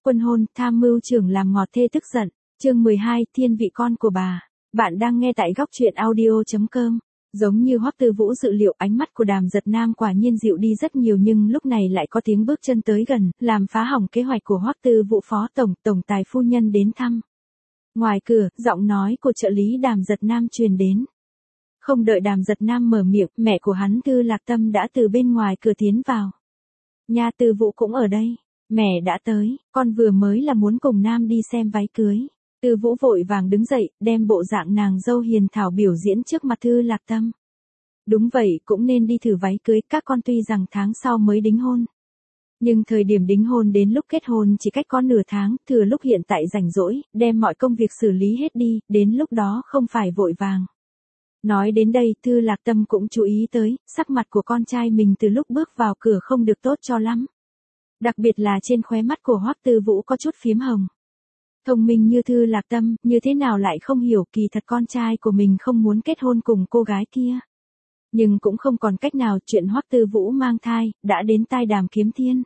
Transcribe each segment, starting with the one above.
Quân hôn, tham mưu trưởng làm ngọt thê tức giận. Chương 12, thiên vị con của bà. Bạn đang nghe tại góc truyện audio.com. Giống như Hoắc Tư Vũ dự liệu, ánh mắt của Đàm Giật Nam quả nhiên dịu đi rất nhiều, nhưng lúc này lại có tiếng bước chân tới gần, làm phá hỏng kế hoạch của Hoắc Tư Vũ. Phó tổng tài phu nhân đến thăm. Ngoài cửa, giọng nói của trợ lý Đàm Giật Nam truyền đến. Không đợi Đàm Giật Nam mở miệng, mẹ của hắn Tư Lạc Tâm đã từ bên ngoài cửa tiến vào. Nha, Tư Vũ cũng ở đây. Mẹ đã tới, con vừa mới là muốn cùng Nam đi xem váy cưới. Tư Vũ vội vàng đứng dậy, đem bộ dạng nàng dâu hiền thảo biểu diễn trước mặt Tư Lạc Tâm. Đúng vậy, cũng nên đi thử váy cưới, các con tuy rằng tháng sau mới đính hôn. Nhưng thời điểm đính hôn đến lúc kết hôn chỉ cách có nửa tháng, thừa lúc hiện tại rảnh rỗi, đem mọi công việc xử lý hết đi, đến lúc đó không phải vội vàng. Nói đến đây, Tư Lạc Tâm cũng chú ý tới, sắc mặt của con trai mình từ lúc bước vào cửa không được tốt cho lắm. Đặc biệt là trên khóe mắt của Hoắc Tư Vũ có chút phím hồng. Thông minh như Tư Lạc Tâm, như thế nào lại không hiểu kỳ thật con trai của mình không muốn kết hôn cùng cô gái kia. Nhưng cũng không còn cách nào, chuyện Hoắc Tư Vũ mang thai, đã đến tai Đàm Kiếm Thiên.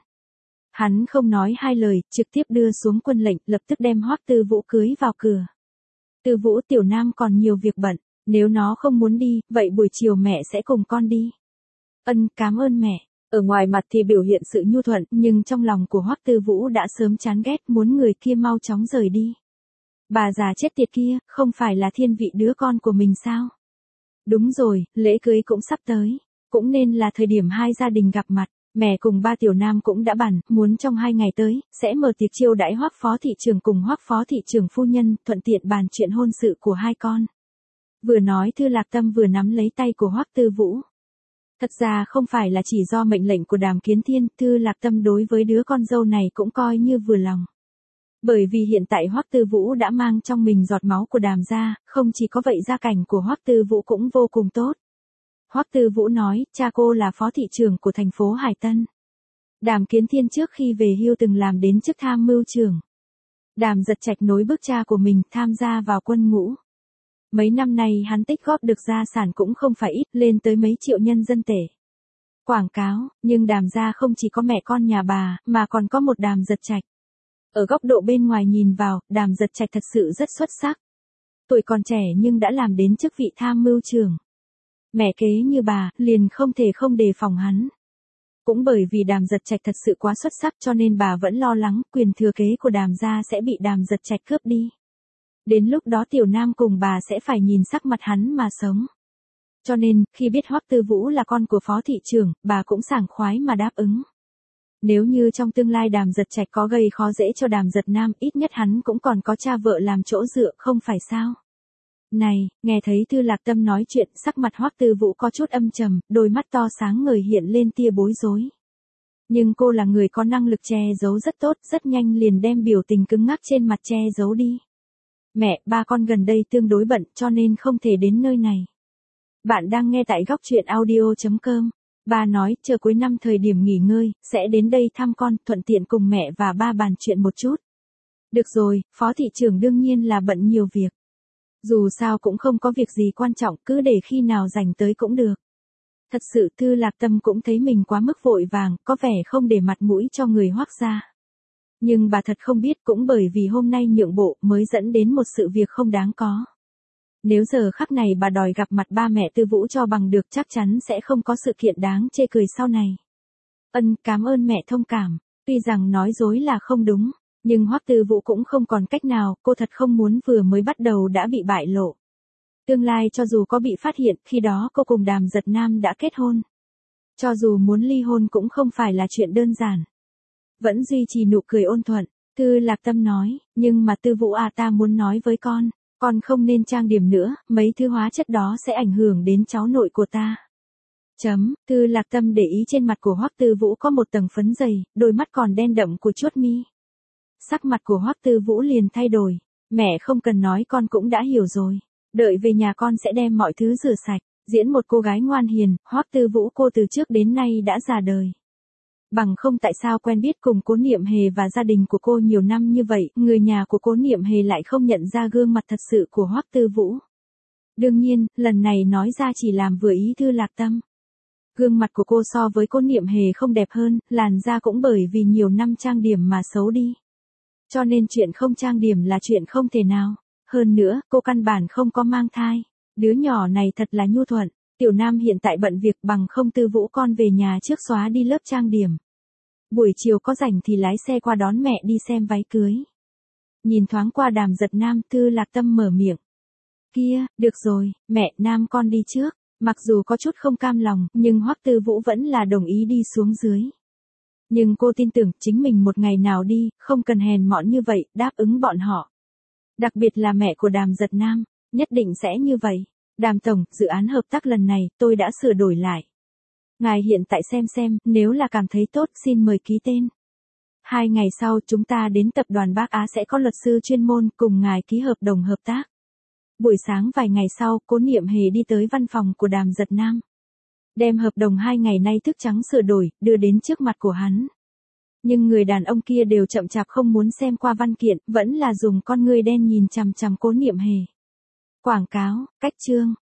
Hắn không nói hai lời, trực tiếp đưa xuống quân lệnh, lập tức đem Hoắc Tư Vũ cưới vào cửa. Tư Vũ, tiểu Nam còn nhiều việc bận, nếu nó không muốn đi, vậy buổi chiều mẹ sẽ cùng con đi. Ân, cảm ơn mẹ. Ở ngoài mặt thì biểu hiện sự nhu thuận, nhưng trong lòng của Hoắc Tư Vũ đã sớm chán ghét, muốn người kia mau chóng rời đi. Bà già chết tiệt kia, không phải là thiên vị đứa con của mình sao? Đúng rồi, lễ cưới cũng sắp tới, cũng nên là thời điểm hai gia đình gặp mặt. Mẹ cùng ba tiểu Nam cũng đã bàn, muốn trong 2 ngày tới, sẽ mở tiệc chiêu đãi Hoắc phó thị trưởng cùng Hoắc phó thị trưởng phu nhân, thuận tiện bàn chuyện hôn sự của hai con. Vừa nói Tư Lạc Tâm vừa nắm lấy tay của Hoắc Tư Vũ. Thật ra không phải là chỉ do mệnh lệnh của Đàm Kiến Thiên, Tư Lạc Tâm đối với đứa con dâu này cũng coi như vừa lòng. Bởi vì hiện tại Hoắc Tư Vũ đã mang trong mình giọt máu của Đàm gia, không chỉ có vậy gia cảnh của Hoắc Tư Vũ cũng vô cùng tốt. Hoắc Tư Vũ nói, cha cô là phó thị trưởng của thành phố Hải Tân. Đàm Kiến Thiên trước khi về hưu từng làm đến chức tham mưu trưởng. Đàm Giật Trạch nối bước cha của mình tham gia vào quân ngũ. Mấy năm nay hắn tích góp được gia sản cũng không phải ít, lên tới mấy triệu nhân dân tệ. Quảng cáo, nhưng Đàm gia không chỉ có mẹ con nhà bà, mà còn có một Đàm Giật Trạch. Ở góc độ bên ngoài nhìn vào, Đàm Giật Trạch thật sự rất xuất sắc. Tuổi còn trẻ nhưng đã làm đến chức vị tham mưu trưởng. Mẹ kế như bà, liền không thể không đề phòng hắn. Cũng bởi vì Đàm Giật Trạch thật sự quá xuất sắc cho nên bà vẫn lo lắng quyền thừa kế của Đàm gia sẽ bị Đàm Giật Trạch cướp đi. Đến lúc đó tiểu Nam cùng bà sẽ phải nhìn sắc mặt hắn mà sống. Cho nên, khi biết Hoắc Tư Vũ là con của phó thị trưởng, bà cũng sảng khoái mà đáp ứng. Nếu như trong tương lai Đàm Giật Trạch có gây khó dễ cho Đàm Giật Nam, ít nhất hắn cũng còn có cha vợ làm chỗ dựa, không phải sao? Này, nghe thấy Tư Lạc Tâm nói chuyện, sắc mặt Hoắc Tư Vũ có chút âm trầm, đôi mắt to sáng ngời hiện lên tia bối rối. Nhưng cô là người có năng lực che giấu rất tốt, rất nhanh liền đem biểu tình cứng ngắc trên mặt che giấu đi. Mẹ, ba con gần đây tương đối bận cho nên không thể đến nơi này. Bạn đang nghe tại góc truyện audio.com. Ba nói, chờ cuối năm thời điểm nghỉ ngơi, sẽ đến đây thăm con, thuận tiện cùng mẹ và ba bàn chuyện một chút. Được rồi, phó thị trưởng đương nhiên là bận nhiều việc. Dù sao cũng không có việc gì quan trọng, cứ để khi nào rảnh tới cũng được. Thật sự Tư Lạc Tâm cũng thấy mình quá mức vội vàng, có vẻ không để mặt mũi cho người Hoắc gia. Nhưng bà thật không biết cũng bởi vì hôm nay nhượng bộ mới dẫn đến một sự việc không đáng có. Nếu giờ khắc này bà đòi gặp mặt ba mẹ Tư Vũ cho bằng được chắc chắn sẽ không có sự kiện đáng chê cười sau này. Ân, cảm ơn mẹ thông cảm, tuy rằng nói dối là không đúng, nhưng Hoắc Tư Vũ cũng không còn cách nào, cô thật không muốn vừa mới bắt đầu đã bị bại lộ. Tương lai cho dù có bị phát hiện, khi đó cô cùng Đàm Giật Nam đã kết hôn. Cho dù muốn ly hôn cũng không phải là chuyện đơn giản. Vẫn duy trì nụ cười ôn thuận, Tư Lạc Tâm nói, nhưng mà Tư Vũ à, ta muốn nói với con không nên trang điểm nữa, mấy thứ hóa chất đó sẽ ảnh hưởng đến cháu nội của ta. Tư Lạc Tâm để ý trên mặt của Hoắc Tư Vũ có một tầng phấn dày, đôi mắt còn đen đậm của chuốt mi. Sắc mặt của Hoắc Tư Vũ liền thay đổi, mẹ không cần nói con cũng đã hiểu rồi, đợi về nhà con sẽ đem mọi thứ rửa sạch, diễn một cô gái ngoan hiền, Hoắc Tư Vũ cô từ trước đến nay đã già đời. Bằng không tại sao quen biết cùng Cố Niệm Hề và gia đình của cô nhiều năm như vậy, người nhà của Cố Niệm Hề lại không nhận ra gương mặt thật sự của Hoắc Tư Vũ. Đương nhiên, lần này nói ra chỉ làm vừa ý Tư Lạc Tâm. Gương mặt của cô so với Cố Niệm Hề không đẹp hơn, làn da cũng bởi vì nhiều năm trang điểm mà xấu đi. Cho nên chuyện không trang điểm là chuyện không thể nào. Hơn nữa, cô căn bản không có mang thai. Đứa nhỏ này thật là nhu thuận. Tiểu Nam hiện tại bận việc bằng không Tư Vũ con về nhà trước xóa đi lớp trang điểm. Buổi chiều có rảnh thì lái xe qua đón mẹ đi xem váy cưới. Nhìn thoáng qua Đàm Giật Nam, Tư Lạc Tâm mở miệng. Kia, được rồi, mẹ, Nam con đi trước. Mặc dù có chút không cam lòng, nhưng Hoắc Tư Vũ vẫn là đồng ý đi xuống dưới. Nhưng cô tin tưởng chính mình một ngày nào đi, không cần hèn mọn như vậy, đáp ứng bọn họ. Đặc biệt là mẹ của Đàm Giật Nam, nhất định sẽ như vậy. Đàm Tổng, dự án hợp tác lần này, tôi đã sửa đổi lại. Ngài hiện tại xem, nếu là cảm thấy tốt xin mời ký tên. 2 ngày sau chúng ta đến tập đoàn Bắc Á sẽ có luật sư chuyên môn cùng ngài ký hợp đồng hợp tác. Buổi sáng vài ngày sau, Cố Niệm Hề đi tới văn phòng của Đàm Giật Nam. Đem hợp đồng 2 ngày nay thức trắng sửa đổi, đưa đến trước mặt của hắn. Nhưng người đàn ông kia đều chậm chạp không muốn xem qua văn kiện, vẫn là dùng con ngươi đen nhìn chằm chằm Cố Niệm Hề. Quảng cáo, cách chương,